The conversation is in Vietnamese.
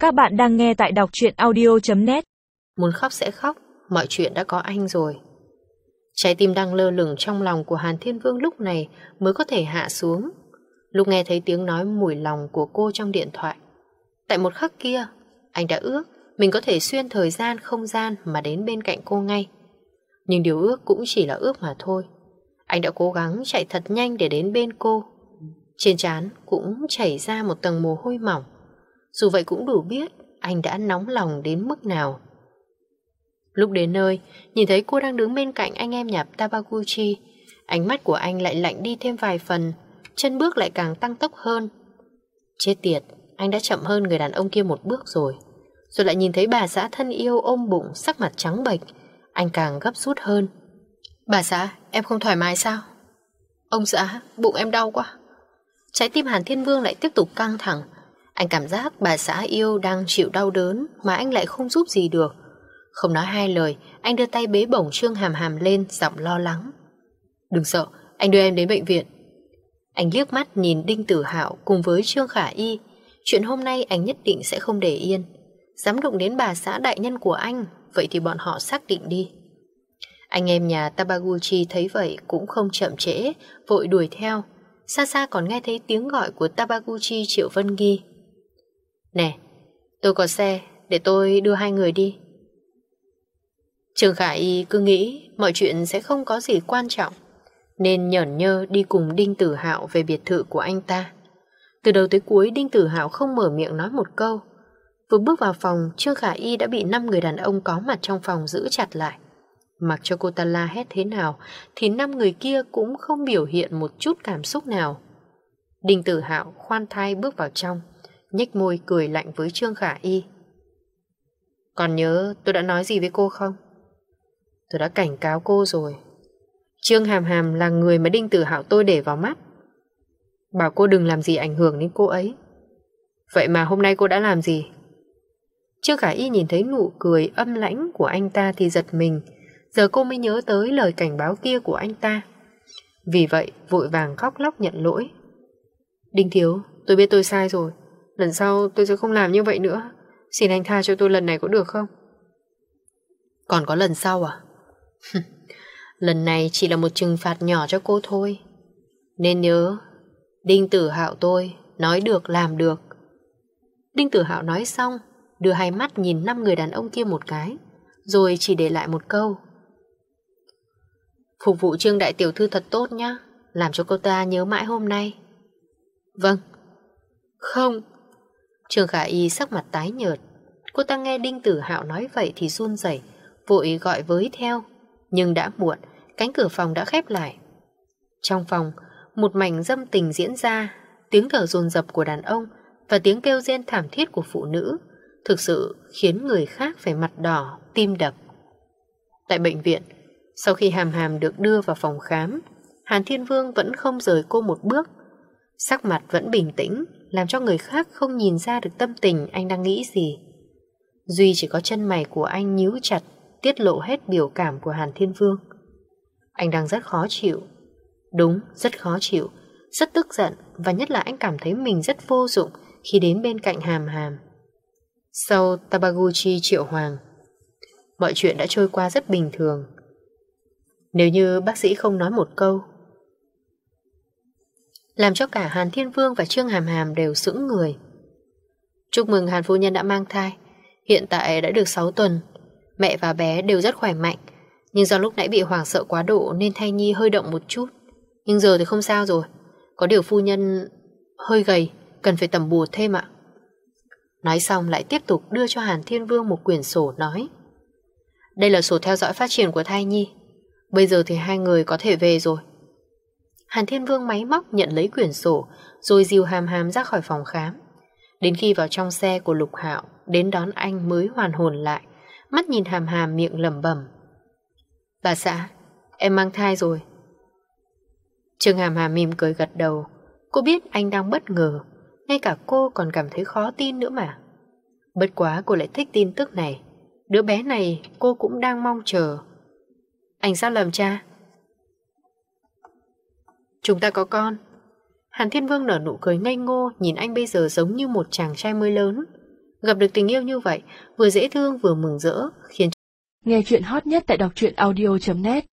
Các bạn đang nghe tại đọc truyện audio.net. Muốn khóc sẽ khóc, mọi chuyện đã có anh rồi. Trái tim đang lơ lửng trong lòng của Hàn Thiên Vương lúc này mới có thể hạ xuống. Lúc nghe thấy tiếng nói mùi lòng của cô trong điện thoại, tại một khắc kia, anh đã ước mình có thể xuyên thời gian, không gian mà đến bên cạnh cô ngay. Nhưng điều ước cũng chỉ là ước mà thôi. Anh đã cố gắng chạy thật nhanh để đến bên cô. Trên trán cũng chảy ra một tầng mồ hôi mỏng. Dù vậy cũng đủ biết anh đã nóng lòng đến mức nào. Lúc đến nơi, nhìn thấy cô đang đứng bên cạnh anh em nhà Tabaguchi, ánh mắt của anh lại lạnh đi thêm vài phần, chân bước lại càng tăng tốc hơn. Chết tiệt, anh đã chậm hơn người đàn ông kia một bước rồi. Rồi lại nhìn thấy bà xã thân yêu ôm bụng, sắc mặt trắng bệch, anh càng gấp rút hơn. Bà xã, em không thoải mái sao? Ông xã, bụng em đau quá. Trái tim Hàn Thiên Vương lại tiếp tục căng thẳng. Anh cảm giác bà xã yêu đang chịu đau đớn mà anh lại không giúp gì được. Không nói hai lời, anh đưa tay bế bổng Trương Hàm Hàm lên, giọng lo lắng. Đừng sợ, anh đưa em đến bệnh viện. Anh liếc mắt nhìn Đinh Tử Hạo cùng với Trương Khả Y. Chuyện hôm nay anh nhất định sẽ không để yên. Dám đụng đến bà xã đại nhân của anh, vậy thì bọn họ xác định đi. Anh em nhà Tabaguchi thấy vậy cũng không chậm trễ, vội đuổi theo. Xa xa còn nghe thấy tiếng gọi của Tabaguchi Triệu Vân Nghi. Nè, tôi có xe, để tôi đưa hai người đi. Trương Khả Y cứ nghĩ mọi chuyện sẽ không có gì quan trọng, nên nhởn nhơ đi cùng Đinh Tử Hạo về biệt thự của anh ta. Từ đầu tới cuối Đinh Tử Hạo không mở miệng nói một câu. Vừa bước vào phòng, Trương Khả Y đã bị 5 người đàn ông có mặt trong phòng giữ chặt lại. Mặc cho cô ta la hét thế nào thì 5 người kia cũng không biểu hiện một chút cảm xúc nào. Đinh Tử Hạo khoan thai bước vào trong, nhếch môi cười lạnh với Trương Khả Y. Còn nhớ tôi đã nói gì với cô không? Tôi đã cảnh cáo cô rồi. Trương Hàm Hàm là người mà Đinh Tử Hạo tôi để vào mắt, bảo cô đừng làm gì ảnh hưởng đến cô ấy. Vậy mà hôm nay cô đã làm gì? Trương Khả Y nhìn thấy nụ cười âm lãnh của anh ta thì giật mình. Giờ cô mới nhớ tới lời cảnh báo kia của anh ta. Vì vậy vội vàng khóc lóc nhận lỗi. Đinh thiếu, tôi biết tôi sai rồi. Lần sau tôi sẽ không làm như vậy nữa. Xin anh tha cho tôi lần này có được không? Còn có lần sau à? Lần này chỉ là một trừng phạt nhỏ cho cô thôi. Nên nhớ, Đinh Tử Hạo tôi nói được làm được. Đinh Tử Hạo nói xong, đưa hai mắt nhìn 5 người đàn ông kia một cái, rồi chỉ để lại một câu. Phục vụ Trương đại tiểu thư thật tốt nhá, làm cho cô ta nhớ mãi hôm nay. Vâng. Không. Trương Khả Y sắc mặt tái nhợt. Cô ta nghe Đinh Tử Hạo nói vậy thì run rẩy, vội gọi với theo. Nhưng đã muộn, cánh cửa phòng đã khép lại. Trong phòng, một mảnh dâm tình diễn ra, tiếng thở dồn dập của đàn ông và tiếng kêu rên thảm thiết của phụ nữ thực sự khiến người khác phải mặt đỏ, tim đập. Tại bệnh viện, sau khi Hàm Hàm được đưa vào phòng khám, Hàn Thiên Vương vẫn không rời cô một bước. Sắc mặt vẫn bình tĩnh, làm cho người khác không nhìn ra được tâm tình anh đang nghĩ gì. Duy chỉ có chân mày của anh nhíu chặt, tiết lộ hết biểu cảm của Hàn Thiên Vương. Anh đang rất khó chịu. Đúng, rất khó chịu, rất tức giận, và nhất là anh cảm thấy mình rất vô dụng khi đến bên cạnh Hàm Hàm. Sau Tabaguchi Triệu Hoàng, mọi chuyện đã trôi qua rất bình thường. Nếu như bác sĩ không nói một câu, làm cho cả Hàn Thiên Vương và Trương Hàm Hàm đều sững người. Chúc mừng Hàn phu nhân đã mang thai. Hiện tại đã được 6 tuần. Mẹ và bé đều rất khỏe mạnh, nhưng do lúc nãy bị hoảng sợ quá độ nên thai nhi hơi động một chút. Nhưng giờ thì không sao rồi. Có điều phu nhân hơi gầy, cần phải tẩm bổ thêm ạ. Nói xong lại tiếp tục đưa cho Hàn Thiên Vương một quyển sổ, nói: Đây là sổ theo dõi phát triển của thai nhi. Bây giờ thì hai người có thể về rồi. Hàn Thiên Vương máy móc nhận lấy quyển sổ, rồi dìu Hàm Hàm ra khỏi phòng khám. Đến khi vào trong xe của Lục Hạo đến đón anh mới hoàn hồn lại, mắt nhìn Hàm Hàm miệng lẩm bẩm: Bà xã, em mang thai rồi. Trương Hàm Hàm mỉm cười gật đầu. Cô biết anh đang bất ngờ, ngay cả cô còn cảm thấy khó tin nữa mà. Bất quá cô lại thích tin tức này. Đứa bé này cô cũng đang mong chờ. Anh sao lầm cha? Chúng ta có con. Hàn Thiên Vương nở nụ cười ngây ngô, nhìn anh bây giờ giống như một chàng trai mới lớn. Gặp được tình yêu như vậy, vừa dễ thương vừa mừng rỡ, khiến Nghe chuyện hot nhất tại đọc truyện audio.net